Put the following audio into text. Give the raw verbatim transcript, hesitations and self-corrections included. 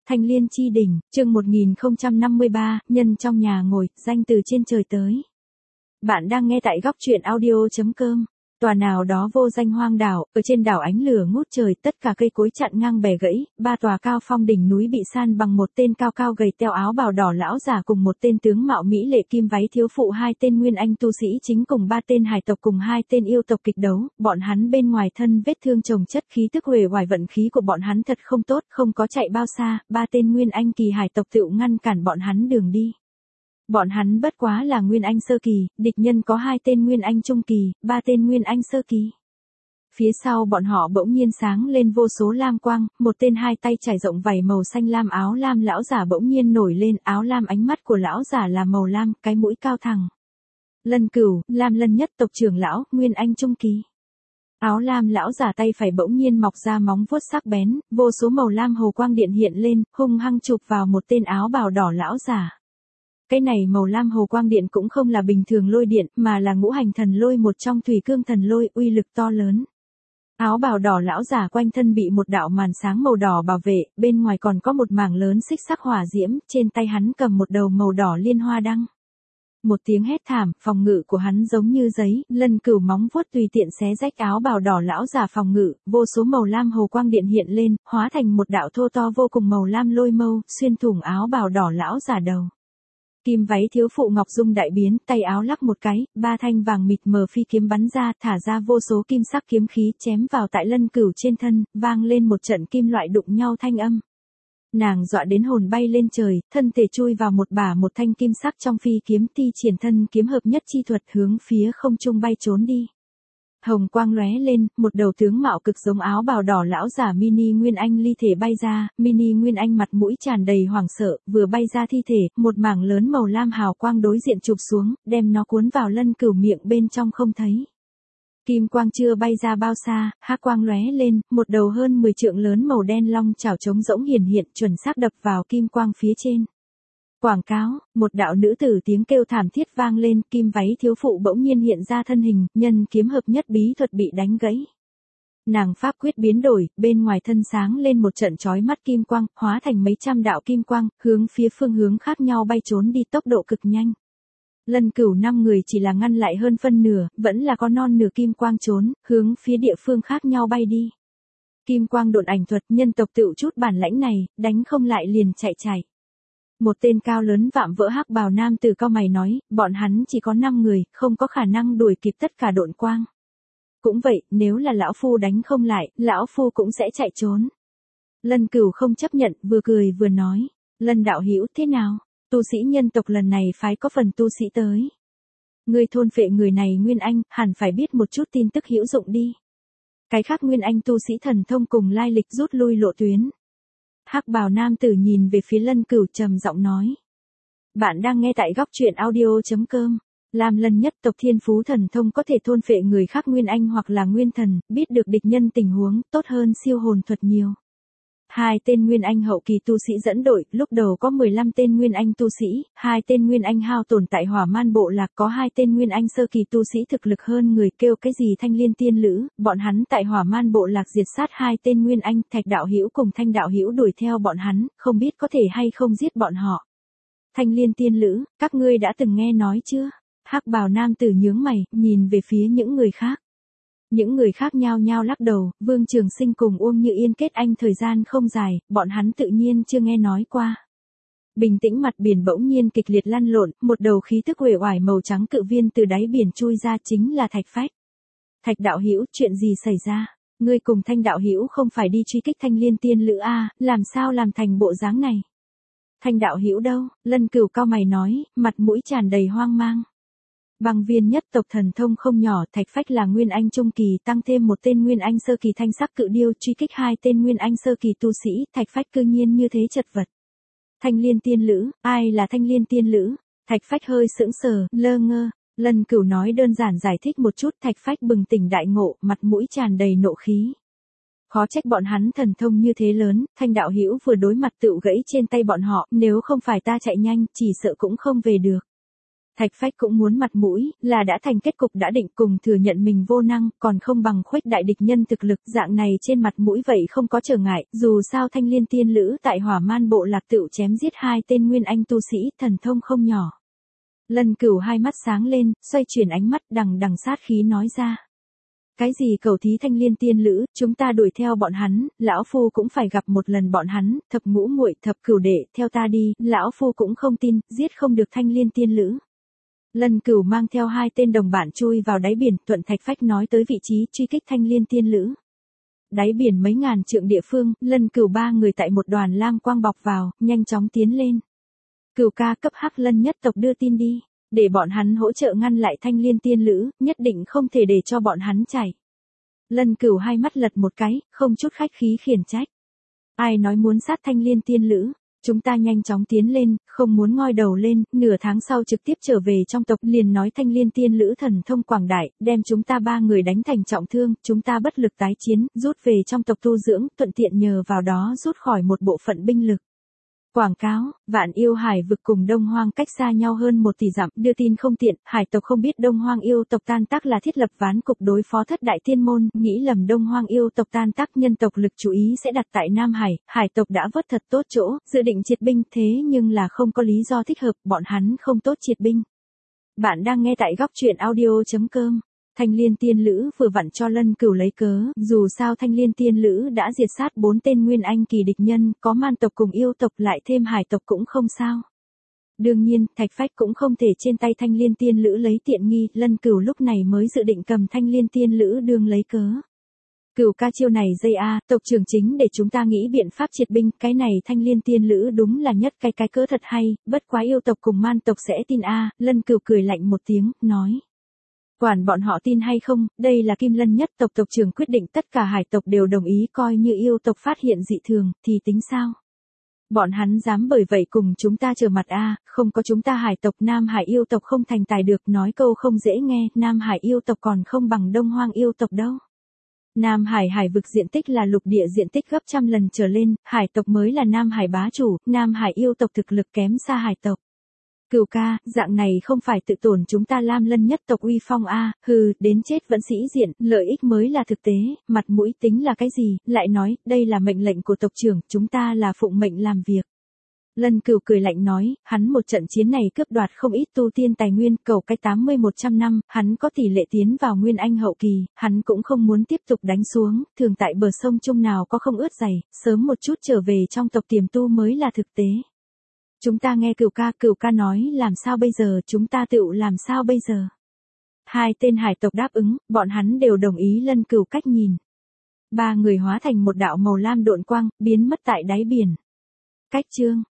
Thanh Liên chi đỉnh, chương một nghìn không trăm năm mươi ba, nhân trong nhà ngồi, danh từ trên trời tới. Bạn đang nghe tại góc truyện audio chấm com. Tòa nào đó vô danh hoang đảo, ở trên đảo ánh lửa ngút trời, tất cả cây cối chặn ngang bẻ gãy, ba tòa cao phong đỉnh núi bị san bằng một tên cao cao gầy teo áo bào đỏ lão già cùng một tên tướng mạo mỹ lệ kim váy thiếu phụ, hai tên nguyên anh tu sĩ chính cùng ba tên hải tộc cùng hai tên yêu tộc kịch đấu, bọn hắn bên ngoài thân vết thương chồng chất, khí tức uể oải, vận khí của bọn hắn thật không tốt, không có chạy bao xa, ba tên nguyên anh kỳ hải tộc tựu ngăn cản bọn hắn đường đi. Bọn hắn bất quá là Nguyên Anh sơ kỳ, địch nhân có hai tên Nguyên Anh trung kỳ, ba tên Nguyên Anh sơ kỳ. Phía sau bọn họ bỗng nhiên sáng lên vô số lam quang, một tên hai tay trải rộng vảy màu xanh lam áo lam lão giả bỗng nhiên nổi lên, áo lam, ánh mắt của lão giả là màu lam, cái mũi cao thẳng. Lân Cửu, Lam Lân nhất tộc trưởng lão, Nguyên Anh trung kỳ. Áo lam lão giả tay phải bỗng nhiên mọc ra móng vuốt sắc bén, vô số màu lam hồ quang điện hiện lên, hung hăng chụp vào một tên áo bào đỏ lão giả. Cái này màu lam hồ quang điện cũng không là bình thường lôi điện, mà là ngũ hành thần lôi, một trong thủy cương thần lôi, uy lực to lớn. Áo bào đỏ lão giả quanh thân bị một đạo màn sáng màu đỏ bảo vệ, bên ngoài còn có một mảng lớn xích sắc hỏa diễm, trên tay hắn cầm một đầu màu đỏ liên hoa đăng. Một tiếng hét thảm, phòng ngự của hắn giống như giấy, Lân Cửu móng vuốt tùy tiện xé rách áo bào đỏ lão giả phòng ngự, vô số màu lam hồ quang điện hiện lên, hóa thành một đạo thô to vô cùng màu lam lôi mâu, xuyên thủng áo bào đỏ lão giả đầu. Kim váy thiếu phụ Ngọc Dung đại biến, tay áo lắc một cái, ba thanh vàng mịt mờ phi kiếm bắn ra, thả ra vô số kim sắc kiếm khí chém vào tại Lân Cửu trên thân, vang lên một trận kim loại đụng nhau thanh âm. Nàng dọa đến hồn bay lên trời, thân thể chui vào một bả một thanh kim sắc trong phi kiếm, thi triển thân kiếm hợp nhất chi thuật hướng phía không trung bay trốn đi. Hồng quang lóe lên, một đầu tướng mạo cực giống áo bào đỏ lão giả mini Nguyên Anh ly thể bay ra, mini Nguyên Anh mặt mũi tràn đầy hoảng sợ, vừa bay ra thi thể, một mảng lớn màu lam hào quang đối diện chụp xuống, đem nó cuốn vào Lân Cửu miệng bên trong không thấy. Kim quang chưa bay ra bao xa, hắc quang lóe lên, một đầu hơn mười trượng lớn màu đen long chảo trống rỗng hiển hiện, chuẩn xác đập vào kim quang phía trên. Quảng cáo, một đạo nữ tử tiếng kêu thảm thiết vang lên, kim váy thiếu phụ bỗng nhiên hiện ra thân hình, nhân kiếm hợp nhất bí thuật bị đánh gãy. Nàng pháp quyết biến đổi, bên ngoài thân sáng lên một trận chói mắt kim quang, hóa thành mấy trăm đạo kim quang, hướng phía phương hướng khác nhau bay trốn đi, tốc độ cực nhanh. Lân Cửu năm người chỉ là ngăn lại hơn phân nửa, vẫn là có non nửa kim quang trốn, hướng phía địa phương khác nhau bay đi. Kim quang độn ảnh thuật, nhân tộc tựu chút bản lãnh này, đánh không lại liền chạy chạy. Một tên cao lớn vạm vỡ hắc bào nam tử cao mày nói, bọn hắn chỉ có năm người, không có khả năng đuổi kịp tất cả độn quang. Cũng vậy, nếu là lão phu đánh không lại, lão phu cũng sẽ chạy trốn. Lân Cửu không chấp nhận, vừa cười vừa nói, Lân đạo hữu thế nào? Tu sĩ nhân tộc lần này phái có phần tu sĩ tới. Người thôn phệ người này Nguyên Anh, hẳn phải biết một chút tin tức hữu dụng đi. Cái khác Nguyên Anh tu sĩ thần thông cùng lai lịch rút lui lộ tuyến. Hắc bào nam tử nhìn về phía Lân Cửu trầm giọng nói. Bạn đang nghe tại góc truyện audio chấm com. Lam Lân nhất tộc thiên phú thần thông có thể thôn phệ người khác Nguyên Anh hoặc là Nguyên Thần, biết được địch nhân tình huống, tốt hơn siêu hồn thuật nhiều. Hai tên Nguyên Anh hậu kỳ tu sĩ dẫn đội, lúc đầu có mười lăm tên Nguyên Anh tu sĩ, hai tên Nguyên Anh hao tổn tại Hỏa Man bộ lạc, có hai tên Nguyên Anh sơ kỳ tu sĩ thực lực hơn người, kêu cái gì Thanh Liên tiên lữ, bọn hắn tại Hỏa Man bộ lạc diệt sát hai tên Nguyên Anh, Thạch đạo hữu cùng Thanh đạo hữu đuổi theo bọn hắn, không biết có thể hay không giết bọn họ. Thanh Liên tiên lữ, các ngươi đã từng nghe nói chưa? Hắc bào nam tử nhướng mày, nhìn về phía những người khác. Những người khác nhao nhao lắc đầu, Vương Trường Sinh cùng Uông Như Yên kết anh thời gian không dài, bọn hắn tự nhiên chưa nghe nói qua. Bình tĩnh mặt biển bỗng nhiên kịch liệt lăn lộn, một đầu khí tức uể oải màu trắng cự viên từ đáy biển chui ra, chính là Thạch Phách. Thạch đạo hữu, chuyện gì xảy ra? Ngươi cùng Thanh đạo hữu không phải đi truy kích Thanh Liên tiên lữ a, làm sao làm thành bộ dáng này? Thanh đạo hữu đâu? Lân Cửu cao mày nói, mặt mũi tràn đầy hoang mang. Băng Viên nhất tộc thần thông không nhỏ, Thạch Phách là Nguyên Anh trung kỳ, tăng thêm một tên Nguyên Anh sơ kỳ thanh sắc cự điêu, truy kích hai tên Nguyên Anh sơ kỳ tu sĩ, Thạch Phách cư nhiên như thế chật vật. Thanh Liên tiên lữ, ai là Thanh Liên tiên lữ? Thạch Phách hơi sững sờ, lơ ngơ. Lân Cửu nói đơn giản giải thích một chút, Thạch Phách bừng tỉnh đại ngộ, mặt mũi tràn đầy nộ khí. Khó trách bọn hắn thần thông như thế lớn, Thanh đạo hữu vừa đối mặt tựu gãy trên tay bọn họ, nếu không phải ta chạy nhanh, chỉ sợ cũng không về được. Thạch Phách cũng muốn mặt mũi, là đã thành kết cục đã định, cùng thừa nhận mình vô năng, còn không bằng khuếch đại địch nhân thực lực, dạng này trên mặt mũi vậy không có trở ngại, dù sao Thanh Liên tiên lữ tại Hỏa Man bộ lạc tựu chém giết hai tên nguyên anh tu sĩ, thần thông không nhỏ. Lân Cửu hai mắt sáng lên, xoay chuyển ánh mắt đằng đằng sát khí nói ra. Cái gì cầu thí Thanh Liên tiên lữ, chúng ta đuổi theo bọn hắn, lão phu cũng phải gặp một lần bọn hắn, thập ngũ muội, thập cửu đệ, theo ta đi, lão phu cũng không tin, giết không được Thanh Liên tiên lữ. Lân Cửu mang theo hai tên đồng bạn chui vào đáy biển, thuận Thạch Phách nói tới vị trí truy kích Thanh Liên tiên lữ. Đáy biển mấy ngàn trượng địa phương, Lân Cửu ba người tại một đoàn lam quang bọc vào, nhanh chóng tiến lên. Cửu ca, cấp Hắc Lân nhất tộc đưa tin đi, để bọn hắn hỗ trợ ngăn lại Thanh Liên tiên lữ, nhất định không thể để cho bọn hắn chạy. Lân Cửu hai mắt lật một cái, không chút khách khí khiển trách. Ai nói muốn sát Thanh Liên tiên lữ? Chúng ta nhanh chóng tiến lên, không muốn ngoi đầu lên, nửa tháng sau trực tiếp trở về trong tộc, liền nói Thanh Liên tiên lữ thần thông quảng đại, đem chúng ta ba người đánh thành trọng thương, chúng ta bất lực tái chiến, rút về trong tộc tu dưỡng, thuận tiện nhờ vào đó rút khỏi một bộ phận binh lực. Quảng cáo, Vạn Yêu Hải vực cùng Đông Hoang cách xa nhau hơn một tỷ dặm, đưa tin không tiện, hải tộc không biết Đông Hoang yêu tộc tan tác là thiết lập ván cục đối phó thất đại tiên môn, nghĩ lầm Đông Hoang yêu tộc tan tác, nhân tộc lực chú ý sẽ đặt tại Nam Hải, hải tộc đã vớt thật tốt chỗ, dự định triệt binh, thế nhưng là không có lý do thích hợp, bọn hắn không tốt triệt binh. Bạn đang nghe tại góc truyện audio chấm com. Thanh Liên tiên lữ vừa vặn cho Lân Cửu lấy cớ, dù sao Thanh Liên tiên lữ đã diệt sát bốn tên nguyên anh kỳ địch nhân, có man tộc cùng yêu tộc lại thêm hải tộc cũng không sao. Đương nhiên, Thạch Phách cũng không thể trên tay Thanh Liên tiên lữ lấy tiện nghi, Lân Cửu lúc này mới dự định cầm Thanh Liên tiên lữ đương lấy cớ. Cửu ca chiêu này dây a, tộc trưởng chính để chúng ta nghĩ biện pháp triệt binh, cái này Thanh Liên tiên lữ đúng là nhất cái cái cớ thật hay, bất quá yêu tộc cùng man tộc sẽ tin a, Lân Cửu cười lạnh một tiếng, nói. Quản bọn họ tin hay không, đây là Kim Lân nhất tộc, tộc trưởng quyết định, tất cả hải tộc đều đồng ý, coi như yêu tộc phát hiện dị thường, thì tính sao? Bọn hắn dám bởi vậy cùng chúng ta trở mặt a, không có chúng ta hải tộc, Nam Hải yêu tộc không thành tài được, nói câu không dễ nghe, Nam Hải yêu tộc còn không bằng Đông Hoang yêu tộc đâu. Nam Hải hải vực diện tích là lục địa diện tích gấp trăm lần trở lên, hải tộc mới là Nam Hải bá chủ, Nam Hải yêu tộc thực lực kém xa hải tộc. Cửu ca, dạng này không phải tự tổn chúng ta Lam Lân nhất tộc uy phong a, hừ, đến chết vẫn sĩ diện, lợi ích mới là thực tế, mặt mũi tính là cái gì, lại nói, đây là mệnh lệnh của tộc trưởng, chúng ta là phụng mệnh làm việc. Lân Cửu cười lạnh nói, hắn một trận chiến này cướp đoạt không ít tu tiên tài nguyên, cầu cái tám mươi một trăm năm, hắn có tỷ lệ tiến vào nguyên anh hậu kỳ, hắn cũng không muốn tiếp tục đánh xuống, thường tại bờ sông Trung nào có không ướt giày, sớm một chút trở về trong tộc tiềm tu mới là thực tế. Chúng ta nghe Cửu ca, Cửu ca nói làm sao bây giờ, chúng ta tựu làm sao bây giờ. Hai tên hải tộc đáp ứng, bọn hắn đều đồng ý Lân Cửu cách nhìn. Ba người hóa thành một đạo màu lam độn quang, biến mất tại đáy biển. Cách chương